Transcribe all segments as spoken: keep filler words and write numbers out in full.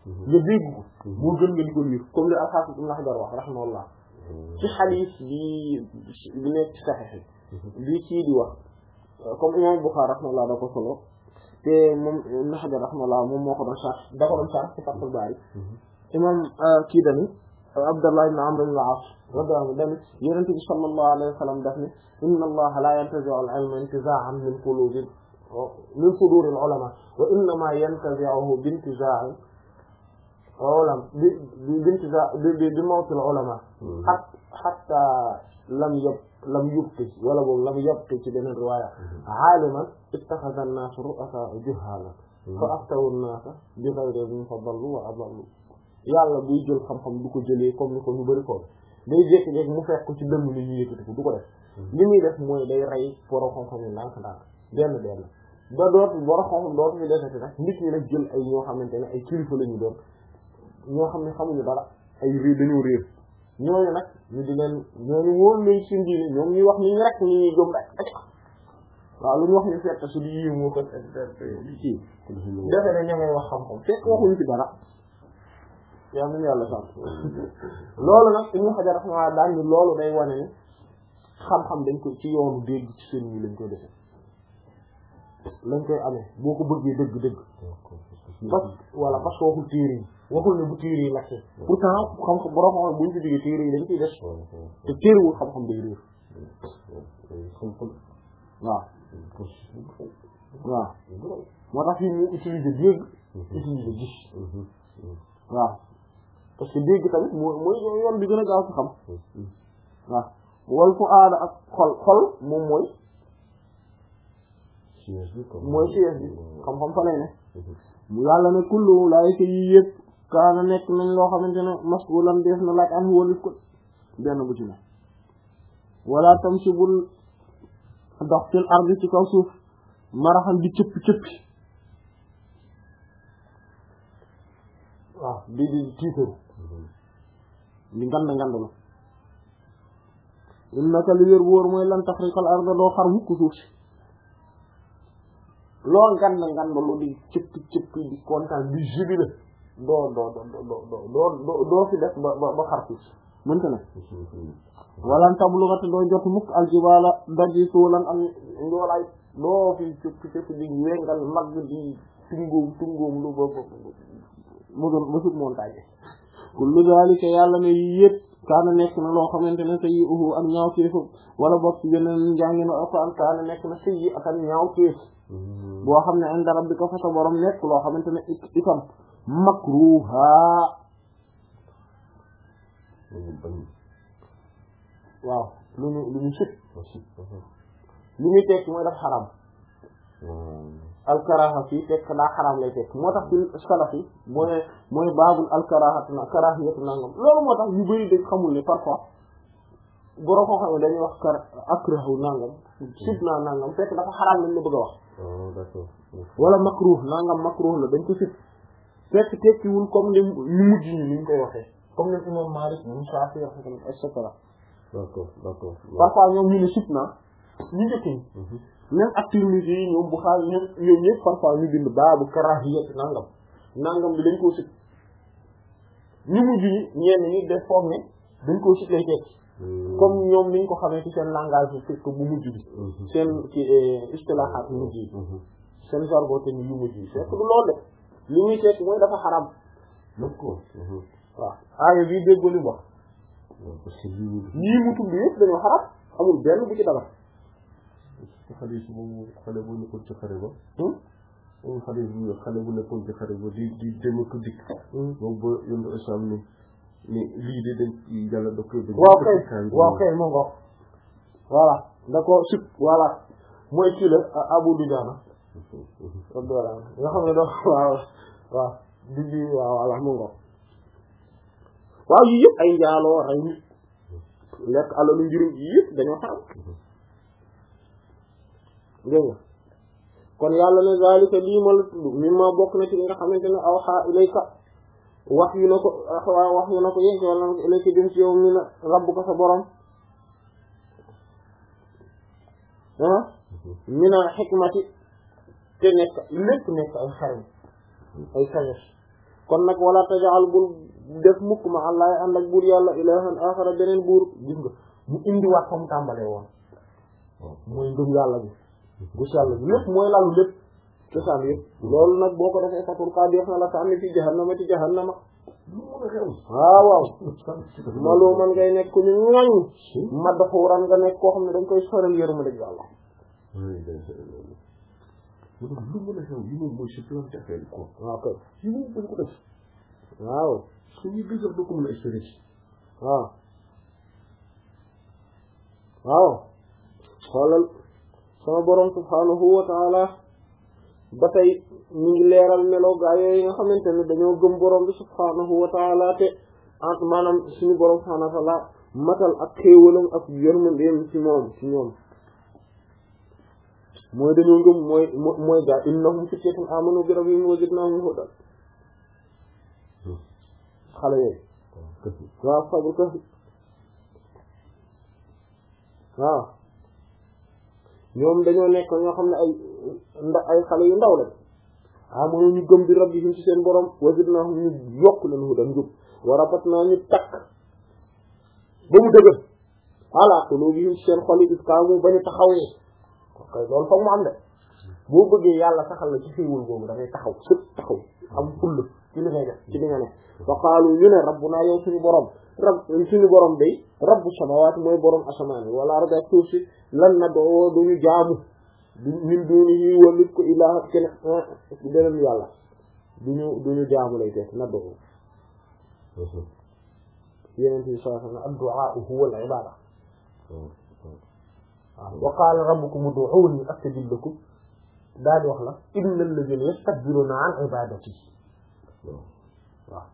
nga dégg ko moo gën nga di ko liir comme li al-Hafiz Ibn Hajar wax rahimahullah ci xadiis bi bi nekk ci Sahih bi kii di wax comme imam Bukhari rahimahullah da ko solo te moom Ibn Hajar rahimahullah moom moo ko doon sax da ko doon sax ci Fathul Bari imam kii dani Abdullah ibn Amr ibn al-As radiyallahu anhu dani Yonent bi sallallahu alayhi wa sallam daf ni inna Allaha la yantazi'u al-ilma intiza'an min qulubi min suduri al-ulama wa innama yantazi'uhu bi intiza'i ulama bi bi intiza' bi bi mawt al-ulama hatta lam yab lam yubqi wala boobu lam yabqi ci beneen riwaaya aaliman ittakhadha an-nasu ru'asa juhala fa aftawu an-nasa bi ghayri ilmin fa dallu wa adallu yàlla buy jël xam-xam du ko jëlee comme ni ko ñu bari ko day jékki-jékki mu fekk ko ci dënn li ñu yëkkati ko du ko def li muy def mooy day rey boro xam-xam yi ndànk-ndànk benn benn ba dootu boro xam-xam dootu fi defati nag nit ñi nag jël ay ñoo xamante ne ay kilifa la ñu doon ñoo xam ne xamuñu dara ay réer dañoo réer ñooñu nag ñu di leen ñooñu wóolu leen seen diine ñoom ñuy wax ni ñu rek ñu ñuy gëm rek waaw lu ñu wax ñu fekk su di yiw moo ko di ci defe ne ña ngay wax xam-xam fekk waxuñu ci dara yaa ngi yàlla sant loolu nag Ibn Hajar rahimahullah daan ni loolu day wane ni xam-xam dañ ko ci yoonu dégg ci seen yi lañ koy defee lañ koy amee boo ko bëggee dëgg-dëgg parce que voilà parce que waxul téere yi waxul ne bu téere yi lakkee pourtant xam-xam borom xam buñ ci digee téere yi dañ ciy def te téerewul xam-xam day réer waaw waaw moo tax fii mu utiliser dégg utiliser gis waaw parce que dégg tamit mooy mooy yoon bi gën a gaaw ci xam waaw wal fu aada ak xol xol moom mooy mooy siège bi xam-xam fa lay ne mu yàlla ne kullu laay ko yi yëpp kaana nekk nañ loo xamante ne mas'ulan def na laaj am wóolif ko benn bu ci ne wala tam si bul dox fil ardi ci kaw suuf maraxal di cëppi cëppi waaw di di tiitaru di ngand ngand la innaka li wér wóor mooy lan taxriqal arda doo xar mukk suuf si loo ngand ngand lu di cëppi cëppi di kontaan di jubile doo doo doo doo doo doo doo fi def ba ba xar suuf si mënta ne walan tablugata doo jot mukk aljibala daji suulan am njoolaay doo fi cëppi cëppi di wengal mag di tungoom tungoom lu ba mu doon mësut montagne kullu zalika yàlla ne yëpp kaana nekk na loo xamante ne sa yi uhu ak ñaaw téefu wala bokk ci beneen njàngino alquran kaana nekk na sa yi ak ñaaw téef boo xam ne inda rabbika fa sa borom nekk loo xamante ne itam makruha waaw lu ñu lu ñu sib li muy tekk mooy daf xaram alkaraha fii tekk daa xaraam lay tekk moo tax ci salaf yi mooy mooy baabul alkarahatu na karahiyatu nangam loolu moo tax ñu bari dañ xamul ne parfois boroo koo xam ne dañuy wax kar akrahu nangam sib naa nangam fekk dafa xaraam lañ la bëgg a wax wala makruh nangam makruh la dañ ko sib fekk tekkiwul comme ni ñu mujj ñi ni ñu koy waxee comme ne imam Malik ñoom Shafi'i et cetera d'accord d'accord parfois ñoom ñu ne sib naa ñu njëkk ñi même activité yi ñoom bu xaar ñoom ñoom ñëpp parfois ñu bind baabu karahiyat nangam nangam bi dañ koo sit ñu mujj ñi ñenn ñi def foog ne dañ koo sit lay tekki comme ñoom niñ ko xamee ci seen langage bi fekk bu mujj bi seen ci istilahaat mujj yi seen jargon te yu mujj yi fekk du loolu de li muy tekki mooy dafa xaram d'accord waaw aaya bii déggoo li mu wax yii mu tudd yëpp dañoo xaram amul benn bu ci dara ci xale si moom xale bu nekkoon ci xare ba moom xale bu xale bu nekkoon ci xare ba di di dem ak dikk moom ba yondu islam ni ni lii de dañ yàlla da koy waaw kay waaw kay moo ngo voilà da ko sut voilà mooy kii la Abu Dujaana voilà nga xam ne doo waaw waaw di di waaw voilà moo ngo waaw yii yëpp ay njaaloo rey nit lekk alalu njurum yii yëpp dañoo xam dégg nga kon yàlla ne zalika lii ma la tudd mi ma bokk na ci li nga xamante ne awha ilayka wax yu na ko wax yu na ko yénk wala na ko ilayka dem ci yow mi na rabbuka sa borom ah mi na xikmati te nekk lépp nekk ay xaram ay sagesse kon nag wala tajal bul def mukk ma allah ànd ak buur yàlla ilahan axara beneen buur gis nga mu indiwaat fa mu tàmbalee woon mooy ngëm yàlla bi gus yàlla bi lépp mooy lalu lépp cosaan yëpp loolu nag boo ko defee fatul kaa def na la sànni ci jahannama ci jahannama waaw waaw maloo man ngay nekk ku ñu ñoñ madxuuran nga nekk koo xam ne dañ koy soral yëruma dëgg yàlla lu mën a xew yi moom mooy si plante affaire yi quoi waaw kay yi moom dañ ko def waaw su ñu gis doo ko mën a espérer waaw waaw xoolal sama borom subhaanahu wa taala ba tey ñu ngi leeral melo gaa yooyu nga xamante ne dañoo gëm borom bi subhaanahu wa taala te en maanaam suñu borom subhaanahu wa taala matal ak xéewalam ak yërmandeem ci moom ci ñoom mooy dañoo gëm mooy mooy gaa innahum fityatun amanu bi rabbihim wa zidnahum hudan xale yooyu waaw sabul ka waaw ñoom dañoo nekk ñoo xam ne ay nda ay xale yu ndaw lañ amanu ñu gëm bi rabbihim ci seen borom wa zidnahum ñu yokk leen hudan njub wa rabatna ñu takk ba mu dëgër ala qulubihim ci seen xol yi iskaamu ba ñu taxawee kay loolu foog mu am de boo bëggee yàlla saxal la ci xéewal boobu da ngay taxaw sëpp taxaw am full ci li ngay def ci li nga ne fa qaalu ñu ne rabbuna yow suñu borom rab suñu borom day rabbu samawaati mooy borom asamaan wala ardi ak suuf si lan na doo duñu jaamu min dunihi walit ko ilaa kenn beneen yàlla duñu duñu jaamu lay def na doo yeneen bi sallallahu alayhi wa sallam ad-du'a huwa al-ibada wa qaala rabbukum ud'uuni astajib lakum daal di wax la inna alladhina yastakbiruna an ibadati waaw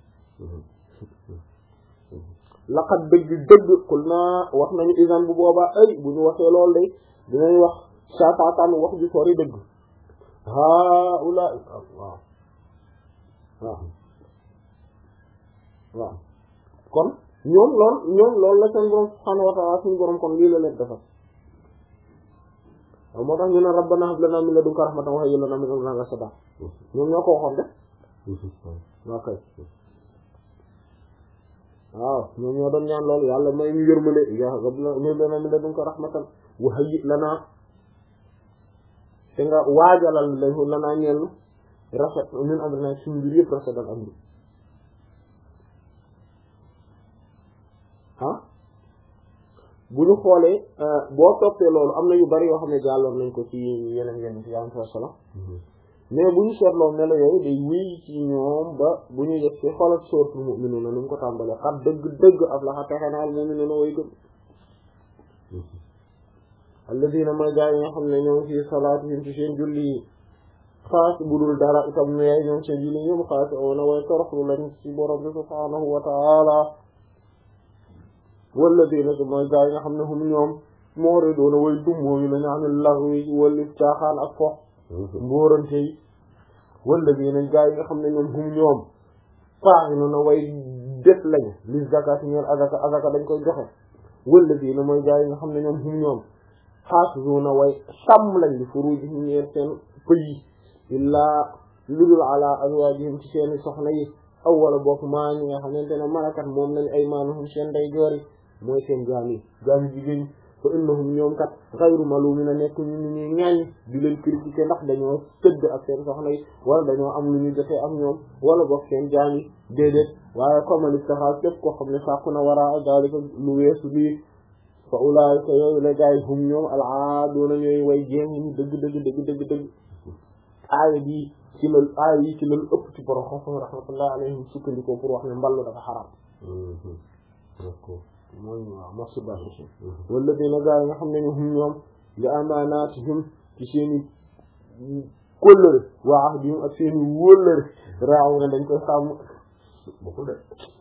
laqad dëgg dëgg qul naa wax nañu isan bu boobaa ay bu ñu waxee loolu day dinañ wax saataataan wax ju sori dëgg haula waaw waaw waaw kon ñoom loolu ñoom loolu la seen borom subhaanahu wa ta'ala suñu borom kon lii la leen defal waaw moo tax ñu ne rabbana hab lana min ladunka rahmatan wa hayyi lana min amrina rashada ñoom ñoo ko waxoon de waaw kay waaw ñoom ñoo doon ñaan loolu yàlla may ñu yërmale ya rabbana hab lana min ladunka rahmatan wa hayyi lana te nga waajalal lahu lana ñeel rafet min amrina suñu mbir yëpp rafetal am bi ah bu ñu xoolee boo toppee loolu am na yu bari yoo xam ne jàlloon nañ ko ci yeneen yeneen ci yàlla sallam mais bu ñu seetloo melo yooyu day wéy ci ñoom ba bu ñu yegg ci xoolal sóoratul mu'minuuna ni mu ko tàmbalee xat dëgg dëgg aflaha texe na al mu'minuuna way gëm alladina mooy gaa yi nga xam ne ñoom fii salaatihim ci seen julli yi xaas budul dara itam mais ñoom seen julli ñoom xaas oona way toroxlu lañ ci borom bi subhaanahu wa ta'ala walladina mooy gaa yi nga xam ne hum ñoom mu'riduuna way dummoo yi lañu anil laghwi wali caaxaan ak fo mbóorante yi walladina gaa yi nga xam ne ñoom hum ñoom faa'iluuna way def lañu li zakat ñeel azaka azaka dañ koy joxe walladina mooy gaa yi nga xam ne ñoom hum ñoom xaafisuuna way sàmm lañ li furuujihim ñeel seen pëy illaa ludul ala azwaajihim ci seeni soxna yi aw wala bokk maa ñi nga xamante ne malakat moom lañ ay maanuhum seen day joori mooy seen jaam yi jaam yi jigéen fa innahum ñoom kat xayru maluumina nekk ñu ni ñuy ŋaañ di leen critiquer ndax dañoo tëdd ak seen soxna yi wala dañoo am lu ñu jotee ak ñoom wala bokk seen jaam yi déedéet waaye comme li taxaw képp koo xam ne sàkku na waraa daalika lu weesu lii fa ulaa'ika yooyu la gaay hum ñoom al-aaduuna ñooy way jéem ñi dëgg dëgg dëgg dëgg dëgg aaya bi ci la aaya yi ci la ëpp ci borom xam-xam rahmatullahi alayhim sukkandikoo pour wax ne mballu dafa xaraam mooy waaw masturbation walladina gaay nga xam ne ñu hum ñoom li amaanaatihim ci seeni kóllëre wa ahdihim ak seeni wóllëre raaw na dañ koy sàmm bokkul de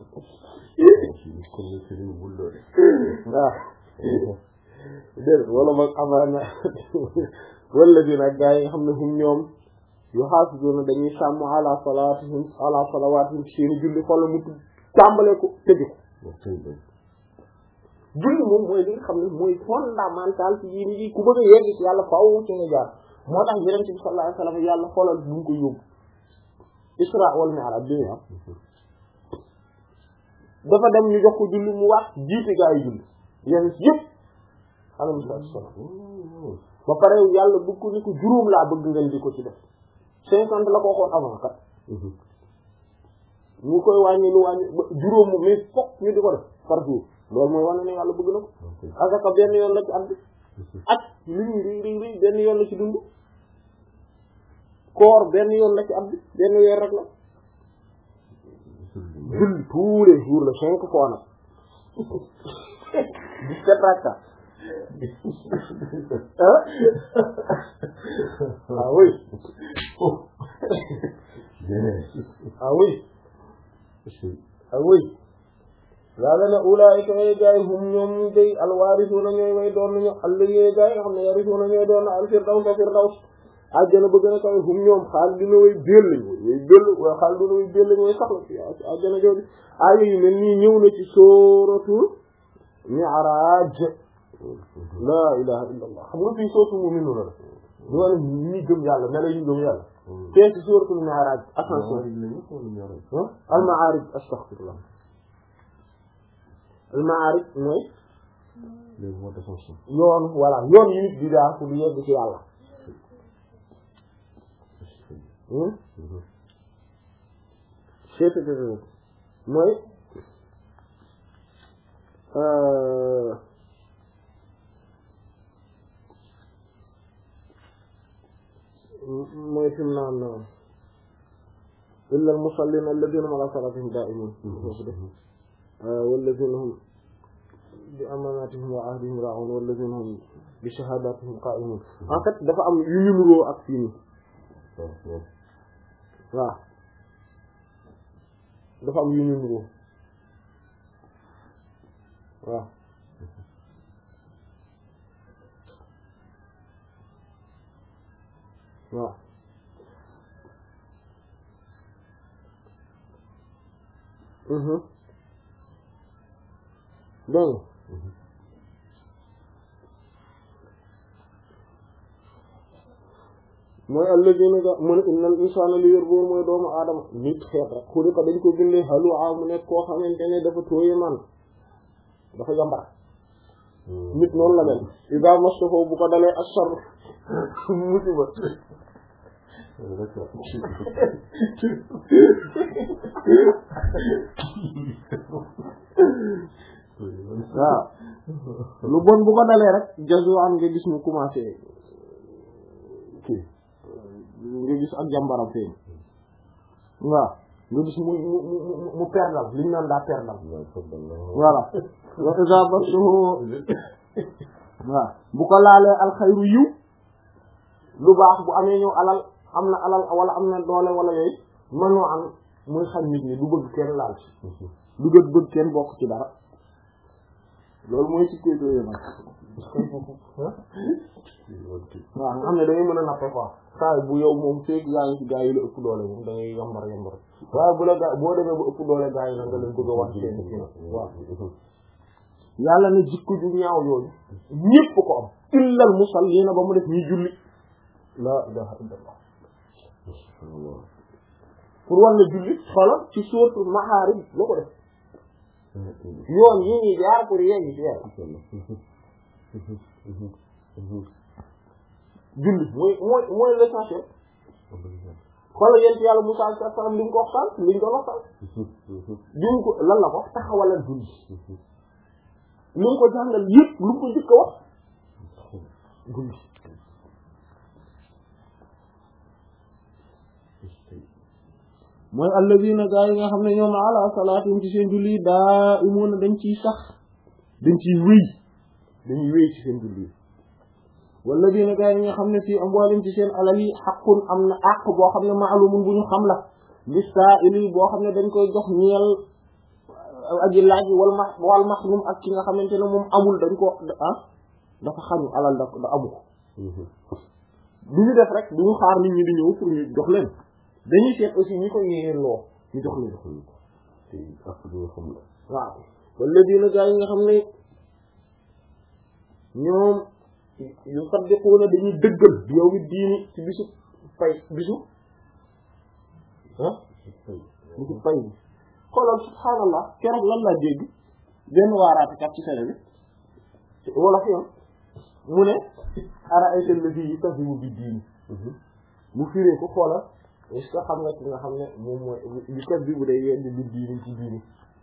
waaw dégg wala boog amaana wala dina gaa yi nga xam ne hum ñoom yu xaafisuuna dañuy sàmm ala salaatihim ala salawaatihim seeni julli xoolal mu tàmbalee ko tëju ko julli moom mooy li nga xam ne mooy fondamental ci diine ji ku bëgg a yegg ci yàlla faaw ci nga jaar moo tax Yonent bi sallallahu alayhi wasallam yàlla xoolal bu ñu ko yóbbu isra wal mi'raj bi ñu am dafa dem ñu jox ko julli mu wax jiite gaa yi julli yéen yëpp alayhi salaam ba pare yàlla bëgg ko ni ko juróom laa bëgg ngeen di ko ci def cinquante la ko waxoon avant kat mu koy wàññi lu wàññi ba juróom mu mais fokk ñu di ko def par jour loolu mooy wane ne yàlla bëgg na ko asaka benn yoon la ci at bi ak li ñuy ri ri ri benn yoon la ci dund koor benn yoon la ci at bi benn weer rek la julli tous les jours la cinq fois nag dix-sept rakka ah oui ah oui ah oui yàlla na ulaa'ika ay gaay hum ñoom ñu day alwaarisuuna ñooy way doon nañu alladhiina gaay nga xam ne yarisuuna ñooy doon na al firdaws firdaws àjjana bëgg na kaw hum ñoom xaalidina way béll lañ way béll way xaalidina way béll lañ way saxla ci àjjana jooju aaya yu mel nii ñëw na ci sooratul Mi'raaj laa ilaha illa allah xam nga fii sooratul mu'minuun la du wane ñi gëm yàlla mela ñu gëm yàlla fee ci sooratul Mi'raaj attention al Ma'aarij astaghfirullah al Ma'aarij mooy yoon voilà yoon yi nit di daa pour yegg ci yàlla seet mooy mooy fi mu naan illa al musallin alladhina ala salatihim da'imun walladhina hum bi amanatihim wa ahdihim ra'un walladhina hum bi shahadatihim qa'imun en fait dafa am yu ñu nuroo ak fii nii waaw dafa am yu ñu nuroo waaw waaw mhm dégg mooy alladina ga mu ne innal insana li yor boobu mooy doomu aadama nit xeet rek xuli ko dañ ko bindee xalu aw mu nekk koo xamante ne dafa tóoye man dafa yambar nit noonu la mel ida mastafo bu ko dalee ashar musiba waaw lu bon bu ko dalee rek jazu am nga gis mu commencé kii nga gis ak jàmbaram feeñ waaw nga gis mu mu mu mu perdal li ñu naan daa perdal voilà wa iza bassuhu waaw bu ko laalee alxayru yiw lu baax bu amee ñëw alal am na alal wala am na doole wala yooyu mënoo am muy xam nit ñi du bëgg kenn laal ci du gët bëgg kenn bokk ci dara loolu mooy ci koy tooyee nag waaw nga xam ne da ngay mën a nappe quoi saa bu yow moom feeg yaa ngi ci gaa yi la ëpp doole moom da ngay yambar yambar waaye bu la gaa boo demee ba ëpp doole gaa yi nag nga leen bëgg a wax seen ci nag waaw yàlla ne jikko ju ñaaw yooyu ñépp ko am illal musalliina ba mu def ñuy julli la ilaha illallah pour wan la julli xoolal ci sourate Maarij la ko def yoon yi ñuy jaar pour yegg ci yàlla julli mooy mooy mooy l'essentiel xoolal yent yàlla Musaa alayhi salaam li mu ko wax sànq li ñu doon wax sànq li mu ko lan la ko wax taxawalal julli li mu ko jàngal yëpp lu mu ko njëkk a wax julli mooy alladina gaa yi nga xam ne ñoom ala salaatim ci seen julli daa imuuna dañ ciy sax dañ ciy wéy dañuy wéy ci seen julli walladina gaa yi nga xam ne fii amwaalim ci seen alal yi xaqun am na àq boo xam ne maalumun bu ñu xam la lis-saa'ili boo xam ne dañ koy jox ñeel aji laaj wal ma wal mahrum ak ki nga xamante ne moom amul dañ ko ah dafa xañu alal da da amu ko du ñu def rek du ñu xaar nit ñi di ñëw pour ñu jox leen dañuy seet aussi ñi ko yéeloo ñu jox leen jox leen ko te ak du xam la waaw wala dina gaa yi nga xam ne ñoom yu saddiquuna dañuy dëggal yow mi diini ci bisu fay bisu ah mu ci pay bi xoolal subhaanallah keroog lan laa dégg benn waaraatekat ci télé bi wala fi mu ne ara ay tel levi yi tax mu bi diini mu firee ko xoolal est-ce que xam nga ci nga xam ne moom mooy li kat bi bu dee yedd bi diini ci diini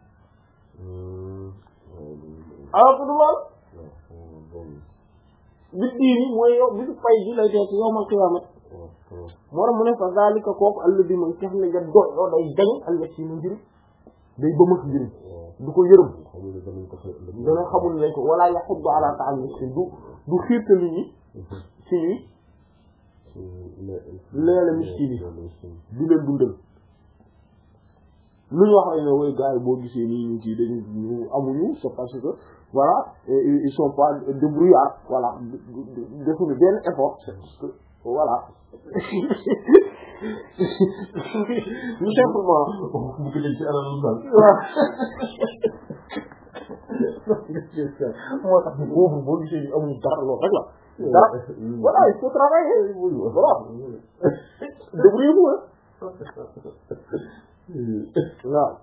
alors que du lool bi diini mooy yow bi su pay ji lay tee ci yawmal qiyaamah moo tax mu ne fa zalika kooku àll bi mooy ki xam ne nga doy yoo day dañ àll ci mu njëriñ day bëmës njëriñ du ko yërëm dana xamul lañ ko wala yaxuddu ala ta'am miskin du du xiirta nit ñi ci ñuy leela miskin yi du leen dundal lu ñu wax rek ne way gars yi boo gisee nii ñu kii dañu ñu amuñu c'est parce que voilà ils sont pas débrouillards voilà defuñu benn effort voilà tout simplement bëgg nañ ci alal lu dal moo tax boobu boo gisee ni amuñu dara loolu rek la dara voilà il faut travailler voilà débrouillez-vous waaw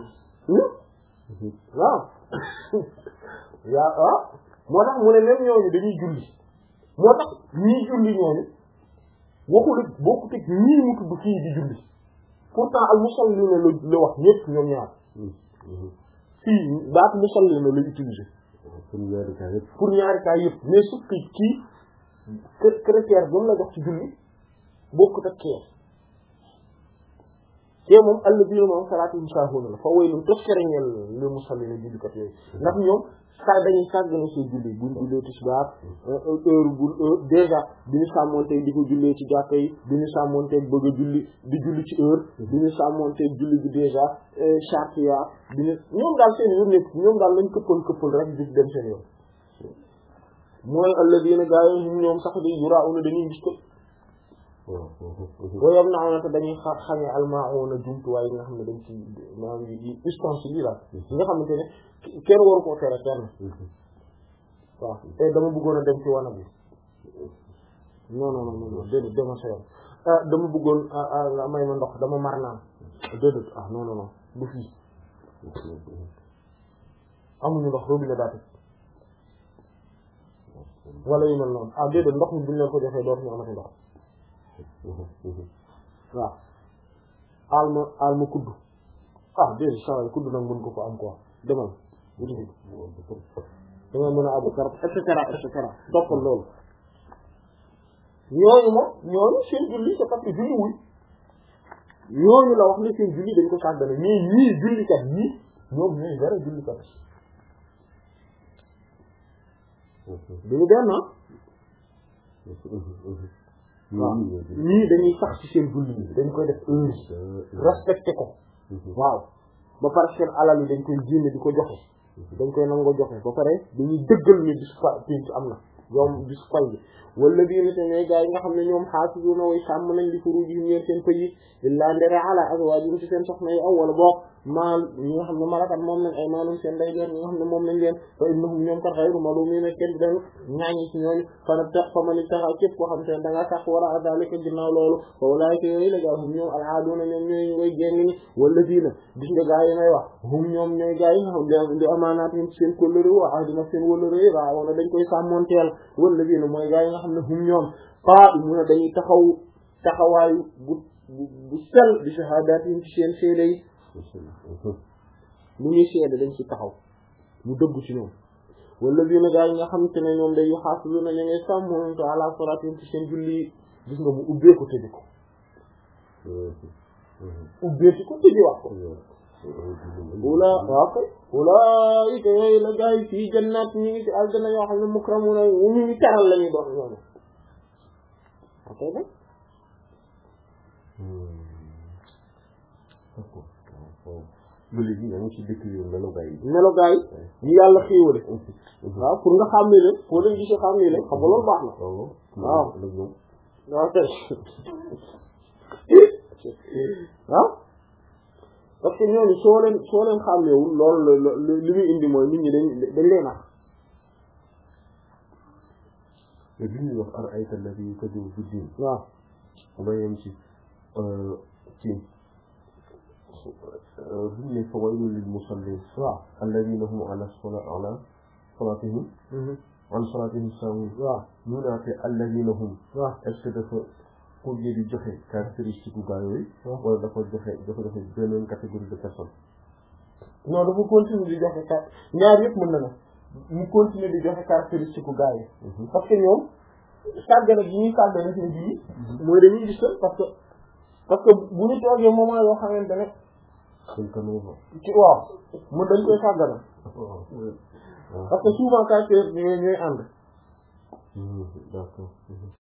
waaw yaa ah moo tax mu ne même ñooñu dañuy julli moo tax ñii julli ñooñu waxul bokkut ak ñii mu tudd fii di julli pourtant al musallina la la wax ñëpp ñoom ñaar fii baat musallina la utilisé pour ñaari cas yëpp pour ñaari cas yëpp mais sauf que kii critère ba mu la jox ci julli bokkut ak kee kee moom alladina moom salaatihim saahuuna la fa waylun toskere ñeel le musallina jullikat yooyu ndax ñoom saa dañuy sàggane seen julli buñ jullee tisbaar heure bu déjà duñu sàmmonteeg di ko jullee ci jàkka yi duñu sàmmonteeg bëgg a julli di julli ci heure duñu sàmmonteeg julli bi déjà charte ya duñu ñoom daal seen yoon nekk ñoom daal lañ këppal këppal rek di dem seen yoon mooy alladina gaa yi ñoom sax di yuraa'una dañuy gis ko boo yam na am te dañuy xa xamee almaa'una jumtuwaay yi nga xam ne dañ ci maanaam yi ustensile yi la yi nga xamante ne kenn waru koo tere kenn waaw te dama bëggoon a dem ci wanag bi non non non non déedéet dama sa yoon ah dama bëggoon may ma ndox dama mar naan déedéet ah non non non du fii amuñu ndox robinet daa tëj wala yu mel noonu ah déedéet ndox mi buñ leen ko joxee dootuñu amati ndox waaw alma alma kudd ah déedéet saa yi kudd nag mën ko ko am quoi demal wuti da nga mën a abu karab et cetera et cetera toppal loolu ñooñu moom ñooñu seen julli c'est parce que julli wuy ñooñu la wax ne seen julli dañ ko sàggane mais ñii jullikat ñii ñoom ñooy dara jullikat dañu benn waaw ñii dañuy sax ci seen julli yi dañ koy def heure respecté ko waaw ba pare seen alal yi dañ koy génne di ko joxe dañ koy nangoo joxe ba pare dañuy dëggal ni bis fa pinc am na yoom bis fay bi wala diina te ñooy gaa yi nga xam ne ñoom xaafisuuna way sàmm nañ li furujihim ñeen seen pëy yi illaa ndere ala azwaajihim ci seen soxna yi aw wala boog maal ñi nga xam ne malakat moom lañ ay maalum seen day leen ñi nga xam ne moom lañ leen fa innahum ñoom kat xayru malumiina kenn di dañu ñaañi ci ñooñu fana tax fa mani taxa képp koo xam te ne da ngaa sax wara a dalika ginnaaw loolu fa walaayka yooyu la gaa hum ñoom alaaduuna ñoom ñooy way génn ñi wala diina gis nga gaa yi may wax hum ñoom ñooy gaa yi nga xam di amaanaat yi seen kóllëre wa ahdina seen wëllëre raawoona dañ koy sàmmonteel wala diina mooy gaa yi nga xam ne hum ñoom paa mu ne dañuy taxaw taxawaayu bu bu sell bi shahaadaatihim ci seen seede yi lu ñuy seede dañ ci taxaw mu dëgg ci ñoom wala bii na gaa yi nga xamante ne ñoom day yuhaafizuna ñu ngay sàmmonte ala salaatihim ci seen julli gis nga mu ubbee ko tëji ko ubbee ci ko tëji wax ko ula waaw kay ulaa'ika yooyu la gaa yi fii jannaat ñu ngi ci aljana yoo xam ne mukramuuna ñu ñu teral la ñuy doon ñoom ok nag ba léegi yaa ngi ci dëkk yi melogaay yi melogaay yi yàlla xéewale waaw pour nga xam ne leen foo leen gisee xam ne leen xam nga loolu baax na waaw waaw kay waaw parce que ñooñu soo leen soo leen xàmmeewul loolu li muy indi mooy nit ñi dañ dañ leen nax mais bi ñuy wax ar-ayta alladhi yukazzibu bid-din waaw ba yem ci ci bu ñu ne fa waylun lil musallin waaw alladhina hum ala sala ala salatihim an salatihim sahun waaw ñu naate alladhina hum waaw est-ce que dafa pour di joxe caractéristique gu gaa yooyu wala dafa joxe dafa joxe beneen catégorie de personnes non dafa continuer di joxe car ñaar yëpp mën na na mu continuer di joxe caractéristique gu gaa yi parce que ñoom sàggana gi ñuy sàggana seen bii mooy dañuy gis parce que parce que bu ñu toogee moment yoo xamante ne dañ ko nuyu ci waaw mu dañ koy sàggana parce que souvent caractère ñooy ñooy ànd d'accord